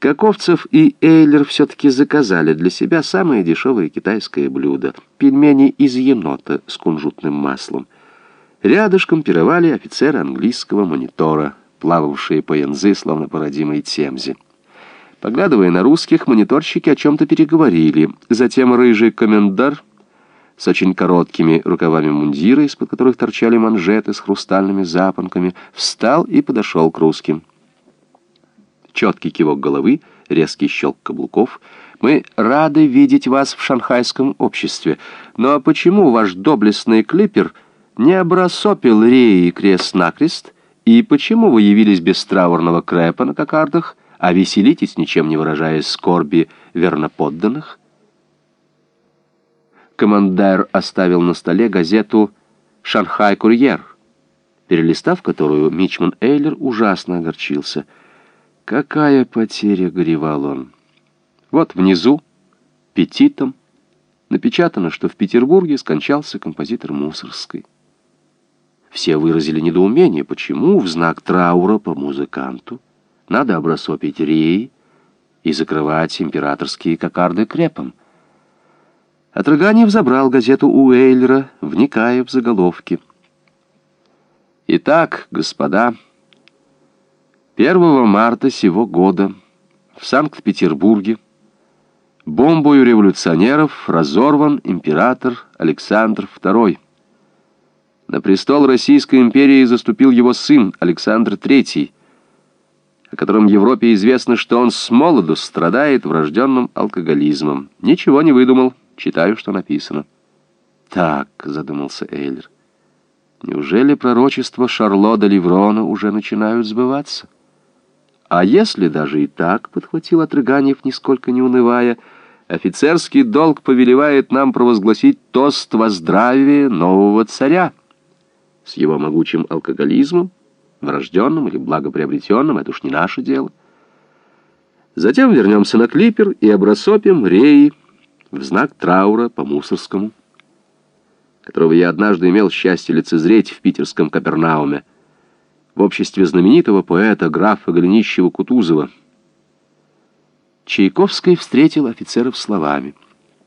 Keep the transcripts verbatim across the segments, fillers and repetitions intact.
Каковцев и Эйлер все-таки заказали для себя самое дешевое китайское блюдо — пельмени из енота с кунжутным маслом. Рядышком пировали офицеры английского монитора, плававшие по Янзы, словно по родимой Темзе. Поглядывая на русских, мониторщики о чем-то переговорили. Затем рыжий комендар с очень короткими рукавами мундира, из-под которых торчали манжеты с хрустальными запонками, встал и подошел к русским. Четкий кивок головы, резкий щелк каблуков. «Мы рады видеть вас в шанхайском обществе. Но почему ваш доблестный клипер не обрасопил реи крест-накрест? И почему вы явились без траурного крэпа на кокардах, а веселитесь, ничем не выражая скорби верноподданных?» Командар оставил на столе газету «Шанхай-курьер», перелистав которую, Мичман Эйлер ужасно огорчился. «Какая потеря!» — горевал он. Вот внизу, петитом, напечатано, что в Петербурге скончался композитор Мусоргский. Все выразили недоумение, почему в знак траура по музыканту надо обрасопить реи и закрывать императорские кокарды крепом. Отрыганев забрал газету у Эйлера, вникая в заголовки. «Итак, господа, первого марта сего года в Санкт-Петербурге бомбою революционеров разорван император Александр второй. На престол Российской империи заступил его сын Александр третий, о котором Европе известно, что он с молоду страдает врожденным алкоголизмом. Ничего не выдумал, читаю, что написано». «Так», — задумался Эйлер, — «неужели пророчества Шарло де Ливрона уже начинают сбываться?» «А если даже и так», — подхватил Отрыганев, нисколько не унывая, — «офицерский долг повелевает нам провозгласить тост во здравие нового царя. С его могучим алкоголизмом, врожденным или благоприобретенным, это уж не наше дело. Затем вернемся на клипер и обрасопим реи в знак траура по Мусоргскому, которого я однажды имел счастье лицезреть в питерском Капернауме, в обществе знаменитого поэта графа Голенищева-Кутузова». Чайковский встретил офицеров словами: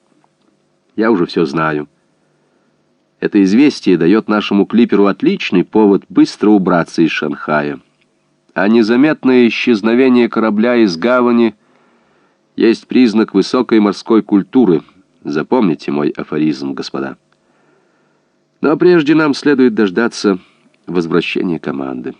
«Я уже все знаю. Это известие дает нашему клиперу отличный повод быстро убраться из Шанхая. А незаметное исчезновение корабля из гавани есть признак высокой морской культуры. Запомните мой афоризм, господа. Но прежде нам следует дождаться возвращения команды».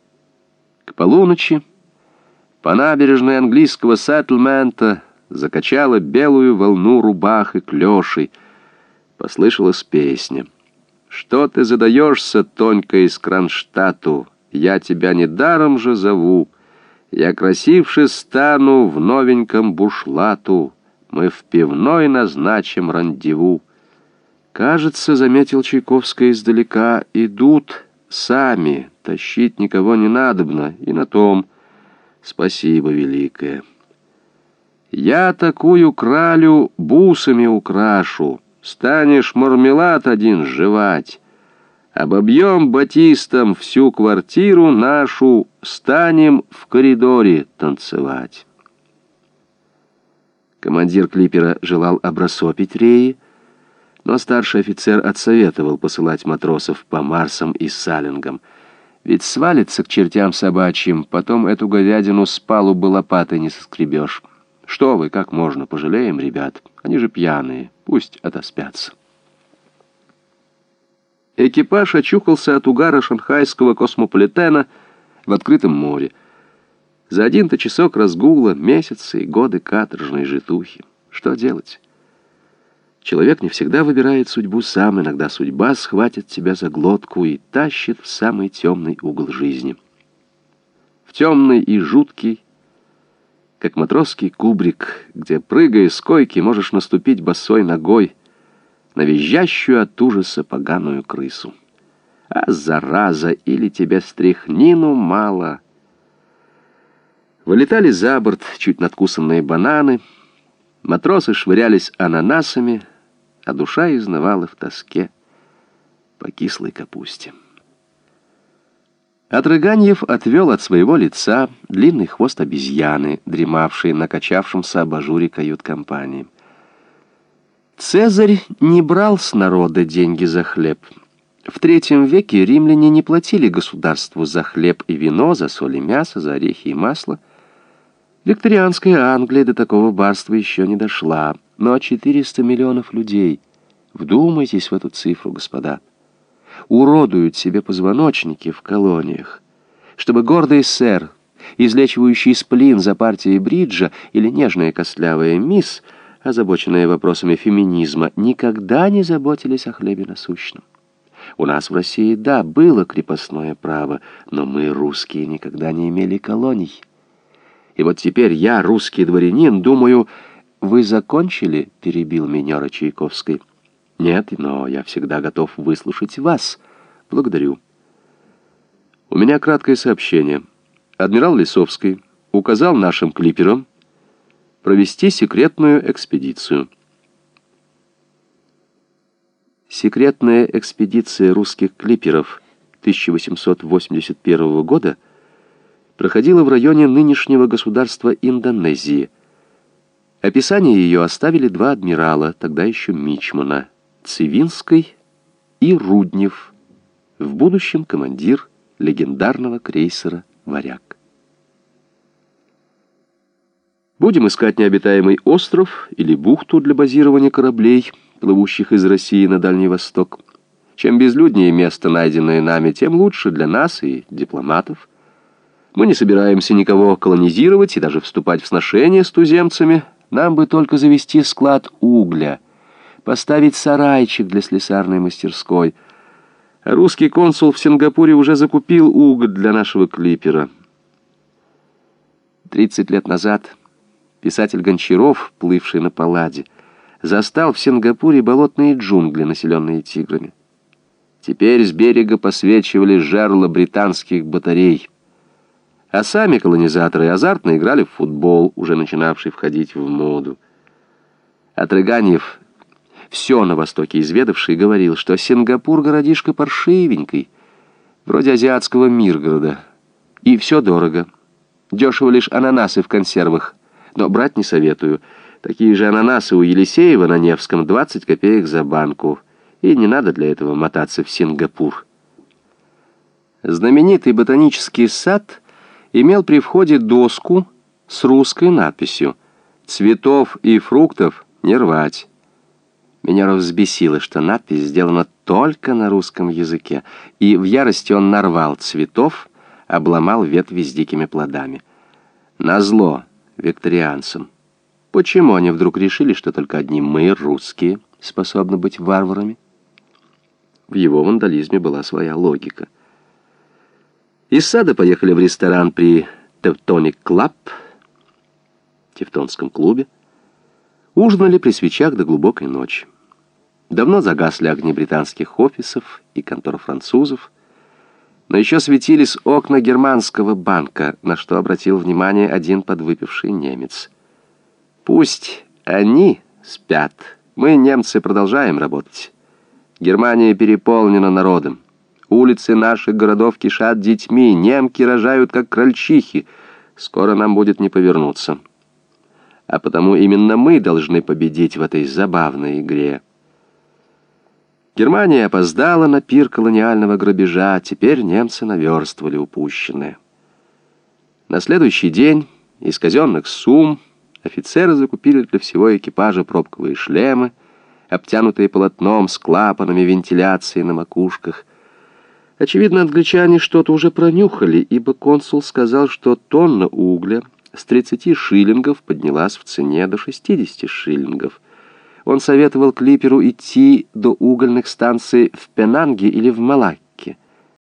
К полуночи по набережной английского сеттельмента закачала белую волну рубах и клёшей. Послышалась песня: «Что ты задаешься, Тонька из Кронштадту? Я тебя недаром же зову. Я красивше стану в новеньком бушлату. Мы в пивной назначим рандеву». «Кажется, — заметил Чайковский издалека, — идут сами, тащить никого не надобно, и на том спасибо великое. Я такую кралю бусами украшу, станешь мармелад один жевать. Обобьем батистом всю квартиру нашу, станем в коридоре танцевать». Командир клипера желал обрасопить реи, но старший офицер отсоветовал посылать матросов по Марсам и Салингам. Ведь свалится к чертям собачьим, потом эту говядину с палубы лопатой не соскребешь. Что вы, как можно, пожалеем ребят? Они же пьяные, пусть отоспятся. Экипаж очухался от угара шанхайского космополитена в открытом море. За один-то часок разгула месяцы и годы каторжной житухи. Что делать? Человек не всегда выбирает судьбу сам, иногда судьба схватит тебя за глотку и тащит в самый темный угол жизни. В темный и жуткий, как матросский кубрик, где, прыгая с койки, можешь наступить босой ногой на визжащую от ужаса поганую крысу. А зараза, или тебе стряхнину мало. Вылетали за борт чуть надкусанные бананы, матросы швырялись ананасами, а душа изнывала в тоске по кислой капусте. Отрыганьев отвел от своего лица длинный хвост обезьяны, дремавший на качавшемся абажуре кают-компании. Цезарь не брал с народа деньги за хлеб. В третьем веке римляне не платили государству за хлеб и вино, за соль и мясо, за орехи и масло. Викторианская Англия до такого барства еще не дошла, но четыреста миллионов людей, вдумайтесь в эту цифру, господа, уродуют себе позвоночники в колониях, чтобы гордый сэр, излечивающий сплин за партией бриджа, или нежная костлявая мисс, озабоченная вопросами феминизма, никогда не заботились о хлебе насущном. У нас в России, да, было крепостное право, но мы, русские, никогда не имели колоний. И вот теперь я, русский дворянин, думаю... «Вы закончили?» — перебил меня Чайковский. «Нет, но я всегда готов выслушать вас. Благодарю». У меня краткое сообщение. Адмирал Лисовский указал нашим клиперам провести секретную экспедицию. Секретная экспедиция русских клиперов тысяча восемьсот восемьдесят первого года проходила в районе нынешнего государства Индонезии. Описание ее оставили два адмирала, тогда еще мичмана, Цивинский и Руднев, в будущем командир легендарного крейсера «Варяг». Будем искать необитаемый остров или бухту для базирования кораблей, плывущих из России на Дальний Восток. Чем безлюднее место, найденное нами, тем лучше для нас и дипломатов. Мы не собираемся никого колонизировать и даже вступать в сношения с туземцами. Нам бы только завести склад угля, поставить сарайчик для слесарной мастерской. А русский консул в Сингапуре уже закупил уголь для нашего клипера. Тридцать лет назад писатель Гончаров, плывший на Палладе, застал в Сингапуре болотные джунгли, населенные тиграми. Теперь с берега посвечивали жерла британских батарей. А сами колонизаторы азартно играли в футбол, уже начинавший входить в моду. Отрыганьев, все на Востоке изведавший, говорил, что Сингапур городишко паршивенький, вроде азиатского Миргорода. И все дорого. Дешево лишь ананасы в консервах, но брать не советую. Такие же ананасы у Елисеева на Невском двадцать копеек за банку. И не надо для этого мотаться в Сингапур. Знаменитый ботанический сад имел при входе доску с русской надписью «Цветов и фруктов не рвать». Меня взбесило, что надпись сделана только на русском языке, и в ярости он нарвал цветов, обломал ветви с дикими плодами. Назло викторианцам. Почему они вдруг решили, что только одни мы, русские, способны быть варварами? В его вандализме была своя логика. Из сада поехали в ресторан при Teutonic Club, Тевтонском клубе. Ужинали при свечах до глубокой ночи. Давно загасли огни британских офисов и контор французов, но еще светились окна германского банка, на что обратил внимание один подвыпивший немец. «Пусть они спят, мы, немцы, продолжаем работать. Германия переполнена народом. Улицы наших городов кишат детьми, немки рожают, как крольчихи. Скоро нам будет не повернуться. А потому именно мы должны победить в этой забавной игре». Германия опоздала на пир колониального грабежа, теперь немцы наверстывали упущенное. На следующий день из казенных сумм офицеры закупили для всего экипажа пробковые шлемы, обтянутые полотном с клапанами вентиляции на макушках. Очевидно, англичане что-то уже пронюхали, ибо консул сказал, что тонна угля с тридцати шиллингов поднялась в цене до шестидесяти шиллингов. Он советовал клиперу идти до угольных станций в Пенанге или в Малакке.